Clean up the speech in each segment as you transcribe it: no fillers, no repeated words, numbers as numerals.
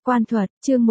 Quan thuật, chương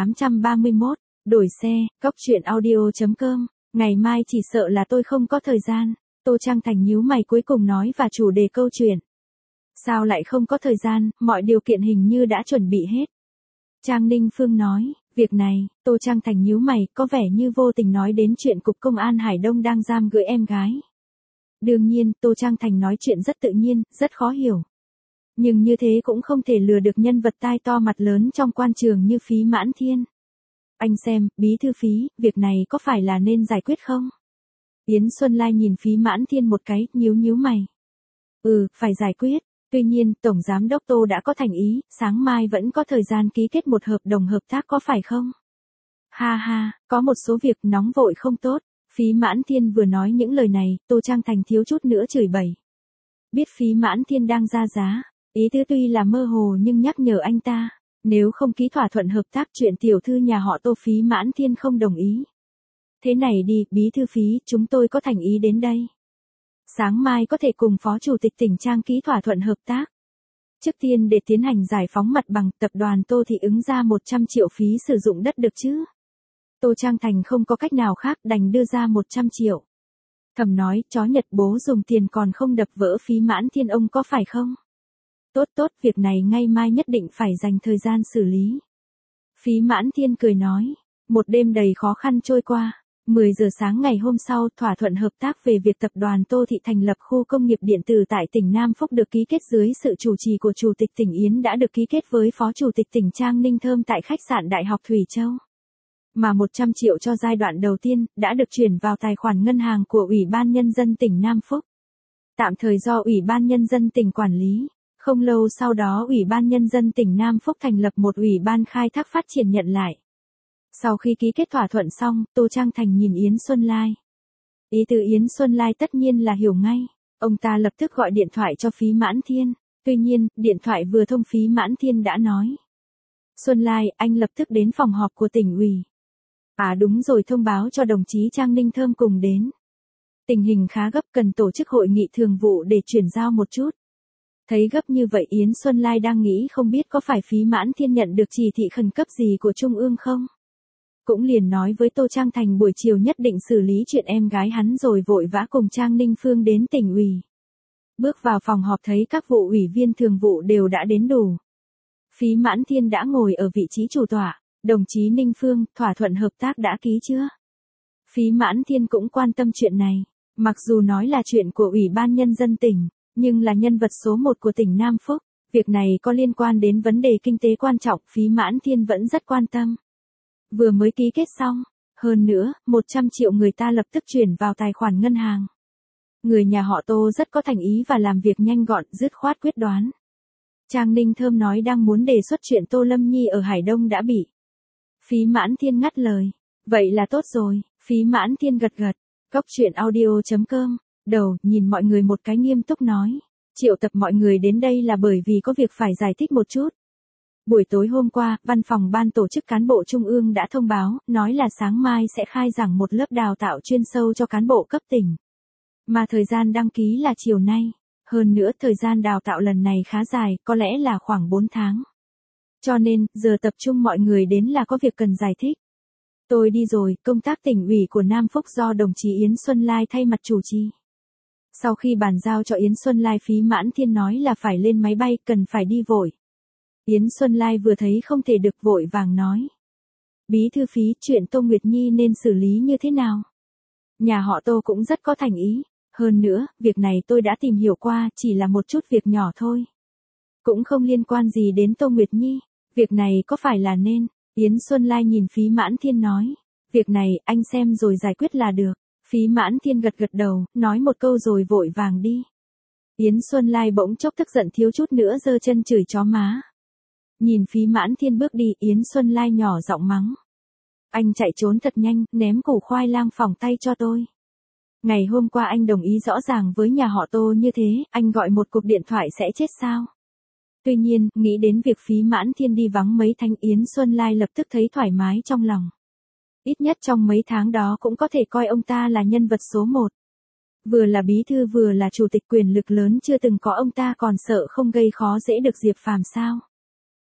1831, đổi xe, cóc truyện audio.com, ngày mai chỉ sợ là tôi không có thời gian. Tô Trang Thành nhíu mày cuối cùng nói và chủ đề câu chuyện. Sao lại không có thời gian, mọi điều kiện hình như đã chuẩn bị hết. Trang Ninh Phương nói, việc này, Tô Trang Thành nhíu mày, có vẻ như vô tình nói đến chuyện Cục Công an Hải Đông đang giam gửi em gái. Đương nhiên, Tô Trang Thành nói chuyện rất tự nhiên, rất khó hiểu. Nhưng như thế cũng không thể lừa được nhân vật tai to mặt lớn trong quan trường như Phí Mãn Thiên. Anh xem, bí thư Phí, việc này có phải là nên giải quyết không? Yến Xuân Lai nhìn Phí Mãn Thiên một cái, nhíu mày. Phải giải quyết. Tuy nhiên, Tổng Giám đốc Tô đã có thành ý, sáng mai vẫn có thời gian ký kết một hợp đồng hợp tác có phải không? Ha, có một số việc nóng vội không tốt. Phí Mãn Thiên vừa nói những lời này, Tô Trang Thành thiếu chút nữa chửi bậy. Biết Phí Mãn Thiên đang ra giá, ý tứ tuy là mơ hồ nhưng nhắc nhở anh ta, nếu không ký thỏa thuận hợp tác chuyện tiểu thư nhà họ Tô Phí Mãn Thiên không đồng ý. Thế này đi, bí thư Phí, chúng tôi có thành ý đến đây. Sáng mai có thể cùng Phó Chủ tịch tỉnh Trang ký thỏa thuận hợp tác. Trước tiên để tiến hành giải phóng mặt bằng, tập đoàn Tô thì ứng ra 100 triệu phí sử dụng đất được chứ? Tô Trang Thành không có cách nào khác đành đưa ra 100 triệu. Thầm nói, chó Nhật bố dùng tiền còn không đập vỡ Phí Mãn Thiên ông có phải không? Tốt, việc này ngay mai nhất định phải dành thời gian xử lý. Phí Mãn Thiên cười nói, một đêm đầy khó khăn trôi qua. 10 giờ sáng ngày hôm sau, thỏa thuận hợp tác về việc tập đoàn Tô Thị thành lập khu công nghiệp điện tử tại tỉnh Nam Phúc được ký kết dưới sự chủ trì của Chủ tịch tỉnh Yến đã được ký kết với Phó Chủ tịch tỉnh Trang Ninh Thơm tại khách sạn Đại học Thủy Châu. Mà 100 triệu cho giai đoạn đầu tiên, đã được chuyển vào tài khoản ngân hàng của Ủy ban Nhân dân tỉnh Nam Phúc. Tạm thời do Ủy ban Nhân dân tỉnh quản lý. Không lâu sau đó Ủy ban Nhân dân tỉnh Nam Phúc thành lập một ủy ban khai thác phát triển nhận lại. Sau khi ký kết thỏa thuận xong, Tô Trang Thành nhìn Yến Xuân Lai. Ý từ Yến Xuân Lai tất nhiên là hiểu ngay. Ông ta lập tức gọi điện thoại cho Phí Mãn Thiên. Tuy nhiên, điện thoại vừa thông Phí Mãn Thiên đã nói. Xuân Lai, anh lập tức đến phòng họp của tỉnh ủy. Đúng rồi, thông báo cho đồng chí Trang Ninh Thơm cùng đến. Tình hình khá gấp, cần tổ chức hội nghị thường vụ để chuyển giao một chút. Thấy gấp như vậy Yến Xuân Lai đang nghĩ không biết có phải Phí Mãn Thiên nhận được chỉ thị khẩn cấp gì của Trung ương không? Cũng liền nói với Tô Trang Thành buổi chiều nhất định xử lý chuyện em gái hắn rồi vội vã cùng Trang Ninh Phương đến tỉnh ủy. Bước vào phòng họp thấy các vụ ủy viên thường vụ đều đã đến đủ. Phí Mãn Thiên đã ngồi ở vị trí chủ tọa. Đồng chí Ninh Phương, thỏa thuận hợp tác đã ký chưa? Phí Mãn Thiên cũng quan tâm chuyện này. Mặc dù nói là chuyện của Ủy ban Nhân dân tỉnh, nhưng là nhân vật số 1 của tỉnh Nam Phúc. Việc này có liên quan đến vấn đề kinh tế quan trọng, Phí Mãn Thiên vẫn rất quan tâm. Vừa mới ký kết xong, hơn nữa, 100 triệu người ta lập tức chuyển vào tài khoản ngân hàng. Người nhà họ Tô rất có thành ý và làm việc nhanh gọn, dứt khoát quyết đoán. Trang Ninh Thơm nói đang muốn đề xuất chuyện Tô Lâm Nhi ở Hải Đông đã bị. Phí Mãn Thiên ngắt lời. Vậy là tốt rồi, Phí Mãn Thiên gật. Cóc truyện audio.com, đầu, nhìn mọi người một cái nghiêm túc nói. Triệu tập mọi người đến đây là bởi vì có việc phải giải thích một chút. Buổi tối hôm qua, văn phòng ban tổ chức cán bộ Trung ương đã thông báo, nói là sáng mai sẽ khai giảng một lớp đào tạo chuyên sâu cho cán bộ cấp tỉnh. Mà thời gian đăng ký là chiều nay. Hơn nữa thời gian đào tạo lần này khá dài, có lẽ là khoảng 4 tháng. Cho nên, giờ tập trung mọi người đến là có việc cần giải thích. Tôi đi rồi, công tác tỉnh ủy của Nam Phúc do đồng chí Yến Xuân Lai thay mặt chủ trì. Sau khi bàn giao cho Yến Xuân Lai Phí Mãn Thiên nói là phải lên máy bay, cần phải đi vội. Yến Xuân Lai vừa thấy không thể được vội vàng nói. Bí thư Phí, chuyện Tô Nguyệt Nhi nên xử lý như thế nào? Nhà họ Tô cũng rất có thành ý. Hơn nữa, việc này tôi đã tìm hiểu qua, chỉ là một chút việc nhỏ thôi. Cũng không liên quan gì đến Tô Nguyệt Nhi. Việc này có phải là nên? Yến Xuân Lai nhìn Phí Mãn Thiên nói. Việc này, anh xem rồi giải quyết là được. Phí Mãn Thiên gật đầu, nói một câu rồi vội vàng đi. Yến Xuân Lai bỗng chốc tức giận thiếu chút nữa giơ chân chửi chó má. Nhìn Phí Mãn Thiên bước đi, Yến Xuân Lai nhỏ giọng mắng. Anh chạy trốn thật nhanh, ném củ khoai lang phỏng tay cho tôi. Ngày hôm qua anh đồng ý rõ ràng với nhà họ Tô như thế, anh gọi một cuộc điện thoại sẽ chết sao? Tuy nhiên, nghĩ đến việc Phí Mãn Thiên đi vắng mấy tháng Yến Xuân Lai lập tức thấy thoải mái trong lòng. Ít nhất trong mấy tháng đó cũng có thể coi ông ta là nhân vật số 1. Vừa là bí thư vừa là chủ tịch quyền lực lớn chưa từng có ông ta còn sợ không gây khó dễ được Diệp Phàm sao?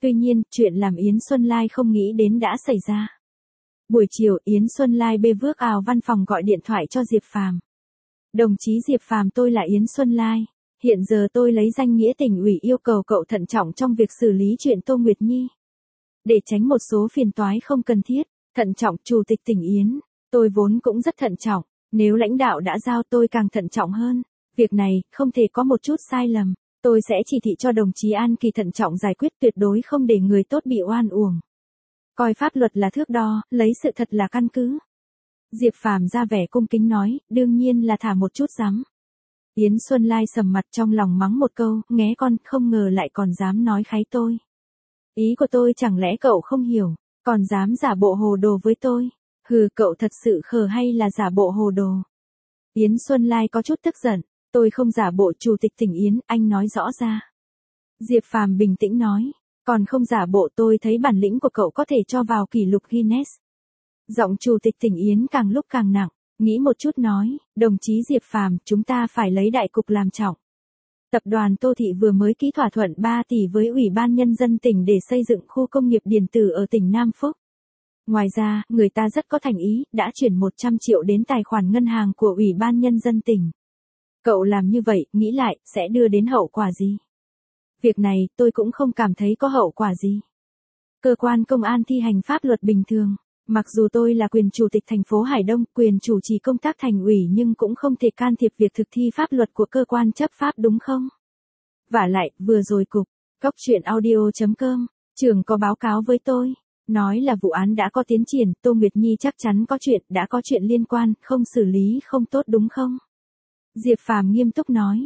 Tuy nhiên, chuyện làm Yến Xuân Lai không nghĩ đến đã xảy ra. Buổi chiều, Yến Xuân Lai bê vước ào văn phòng gọi điện thoại cho Diệp Phàm. Đồng chí Diệp Phàm, tôi là Yến Xuân Lai. Hiện giờ tôi lấy danh nghĩa tỉnh ủy yêu cầu cậu thận trọng trong việc xử lý chuyện Tô Nguyệt Nhi. Để tránh một số phiền toái không cần thiết, thận trọng. Chủ tịch tỉnh Yến, tôi vốn cũng rất thận trọng, nếu lãnh đạo đã giao tôi càng thận trọng hơn. Việc này, không thể có một chút sai lầm. Tôi sẽ chỉ thị cho đồng chí An Kỳ thận trọng giải quyết, tuyệt đối không để người tốt bị oan uổng. Coi pháp luật là thước đo, lấy sự thật là căn cứ. Diệp Phàm ra vẻ cung kính nói, đương nhiên là thả một chút dám. Yến Xuân Lai sầm mặt trong lòng mắng một câu, nghé con, không ngờ lại còn dám nói kháy tôi. Ý của tôi chẳng lẽ cậu không hiểu, còn dám giả bộ hồ đồ với tôi. Hừ, cậu thật sự khờ hay là giả bộ hồ đồ? Yến Xuân Lai có chút tức giận, tôi không giả bộ. Chủ tịch tỉnh Yến, anh nói rõ ra. Diệp Phàm bình tĩnh nói, còn không giả bộ, tôi thấy bản lĩnh của cậu có thể cho vào kỷ lục Guinness. Giọng chủ tịch tỉnh Yến càng lúc càng nặng, nghĩ một chút nói, đồng chí Diệp Phàm, chúng ta phải lấy đại cục làm trọng. Tập đoàn Tô Thị vừa mới ký thỏa thuận 3 tỷ với Ủy ban Nhân dân tỉnh để xây dựng khu công nghiệp điện tử ở tỉnh Nam Phúc. Ngoài ra, người ta rất có thành ý, đã chuyển 100 triệu đến tài khoản ngân hàng của Ủy ban Nhân dân tỉnh. Cậu làm như vậy, nghĩ lại, sẽ đưa đến hậu quả gì? Việc này, tôi cũng không cảm thấy có hậu quả gì. Cơ quan công an thi hành pháp luật bình thường. Mặc dù tôi là quyền chủ tịch thành phố Hải Đông, quyền chủ trì công tác thành ủy, nhưng cũng không thể can thiệp việc thực thi pháp luật của cơ quan chấp pháp, đúng không? Vả lại, vừa rồi cục audio.com trưởng có báo cáo với tôi, nói là vụ án đã có tiến triển, Tô Nguyệt Nhi chắc chắn có chuyện, đã có chuyện liên quan, không xử lý không tốt đúng không? Diệp Phàm nghiêm túc nói,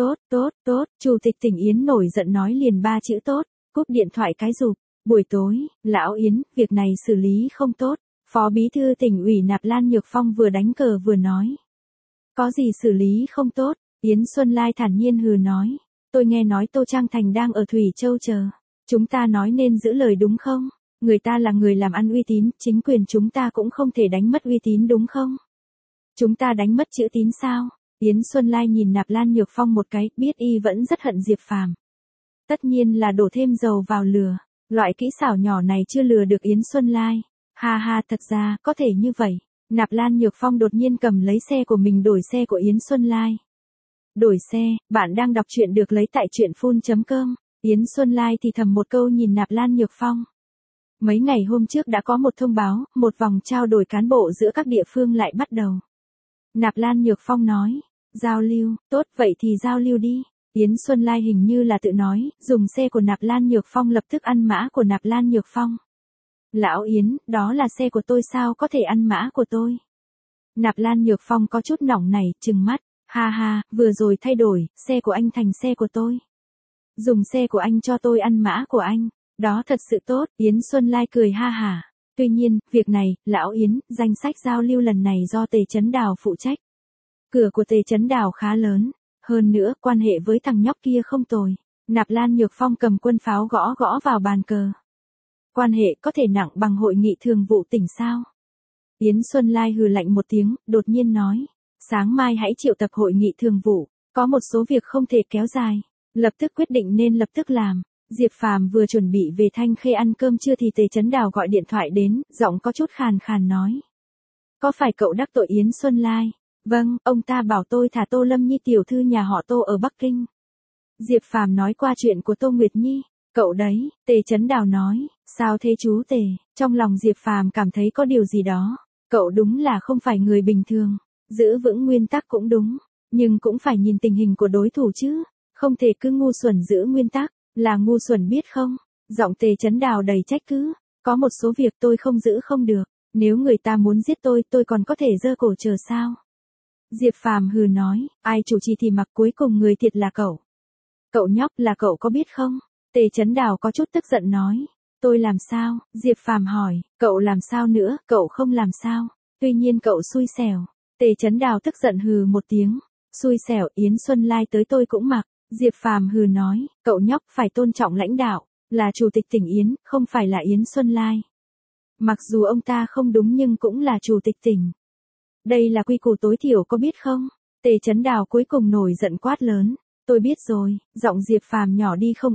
tốt, chủ tịch tỉnh Yến nổi giận nói liền 3 chữ tốt, cúp điện thoại cái rụp. Buổi tối, lão Yến, việc này xử lý không tốt, Phó Bí thư tỉnh ủy Nạp Lan Nhược Phong vừa đánh cờ vừa nói. Có gì xử lý không tốt? Yến Xuân Lai thản nhiên hừ nói, tôi nghe nói Tô Trang Thành đang ở Thủy Châu chờ. Chúng ta nói nên giữ lời đúng không? Người ta là người làm ăn uy tín, chính quyền chúng ta cũng không thể đánh mất uy tín đúng không? Chúng ta đánh mất chữ tín sao? Yến Xuân Lai nhìn Nạp Lan Nhược Phong một cái, biết y vẫn rất hận Diệp Phàm. Tất nhiên là đổ thêm dầu vào lửa. Loại kỹ xảo nhỏ này chưa lừa được Yến Xuân Lai. Ha ha, thật ra, có thể như vậy. Nạp Lan Nhược Phong đột nhiên cầm lấy xe của mình đổi xe của Yến Xuân Lai. Đổi xe, bạn đang đọc truyện được lấy tại truyện.com. Yến Xuân Lai thì thầm một câu nhìn Nạp Lan Nhược Phong. Mấy ngày hôm trước đã có một thông báo, một vòng trao đổi cán bộ giữa các địa phương lại bắt đầu. Nạp Lan Nhược Phong nói, giao lưu, tốt vậy thì giao lưu đi. Yến Xuân Lai hình như là tự nói, dùng xe của Nạp Lan Nhược Phong lập tức ăn mã của Nạp Lan Nhược Phong. Lão Yến, đó là xe của tôi sao có thể ăn mã của tôi? Nạp Lan Nhược Phong có chút nóng này, trừng mắt, ha ha, vừa rồi thay đổi, xe của anh thành xe của tôi. Dùng xe của anh cho tôi ăn mã của anh, đó thật sự tốt, Yến Xuân Lai cười ha hả. Tuy nhiên, việc này, Lão Yến, danh sách giao lưu lần này do Tề Chấn Đào phụ trách. Cửa của Tề Chấn Đào khá lớn. Hơn nữa, quan hệ với thằng nhóc kia không tồi. Nạp Lan Nhược Phong cầm quân pháo gõ gõ vào bàn cờ. Quan hệ có thể nặng bằng hội nghị thường vụ tỉnh sao? Yến Xuân Lai hừ lạnh một tiếng, đột nhiên nói. Sáng mai hãy triệu tập hội nghị thường vụ. Có một số việc không thể kéo dài. Lập tức quyết định nên lập tức làm. Diệp Phàm vừa chuẩn bị về Thanh Khê ăn cơm trưa thì Tề Chấn Đào gọi điện thoại đến, giọng có chút khàn khàn nói. Có phải cậu đắc tội Yến Xuân Lai? Vâng, ông ta bảo tôi thả Tô Lâm Nhi tiểu thư nhà họ Tô ở Bắc Kinh. Diệp Phàm nói qua chuyện của Tô Nguyệt Nhi. Cậu đấy, Tề Chấn Đào nói, sao thế chú Tề? Trong lòng Diệp Phàm cảm thấy có điều gì đó. Cậu đúng là không phải người bình thường. Giữ vững nguyên tắc cũng đúng, nhưng cũng phải nhìn tình hình của đối thủ chứ. Không thể cứ ngu xuẩn giữ nguyên tắc, là ngu xuẩn biết không? Giọng Tề Chấn Đào đầy trách cứ. Có một số việc tôi không giữ không được. Nếu người ta muốn giết tôi còn có thể giơ cổ chờ sao? Diệp Phàm hừ nói, ai chủ trì thì mặc, cuối cùng người thiệt là cậu. Cậu nhóc, là cậu có biết không? Tề Chấn Đào có chút tức giận nói, tôi làm sao? Diệp Phàm hỏi, cậu làm sao nữa? Cậu không làm sao? Tuy nhiên cậu xui xẻo. Tề Chấn Đào tức giận hừ một tiếng, xui xẻo, Yến Xuân Lai tới tôi cũng mặc. Diệp Phàm hừ nói, cậu nhóc phải tôn trọng lãnh đạo, là chủ tịch tỉnh Yến, không phải là Yến Xuân Lai. Mặc dù ông ta không đúng nhưng cũng là chủ tịch tỉnh. Đây là quy củ tối thiểu có biết không? Tề Chấn Đào cuối cùng nổi giận quát lớn. Tôi biết rồi, giọng Diệp Phàm nhỏ đi không ít.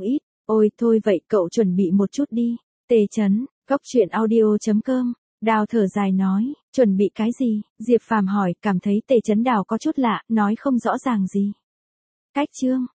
Ôi thôi vậy cậu chuẩn bị một chút đi. Tề Chấn, Cóc Truyện Audio.com. Đào thở dài nói, chuẩn bị cái gì? Diệp Phàm hỏi, cảm thấy Tề Chấn Đào có chút lạ, nói không rõ ràng gì. Cách chương.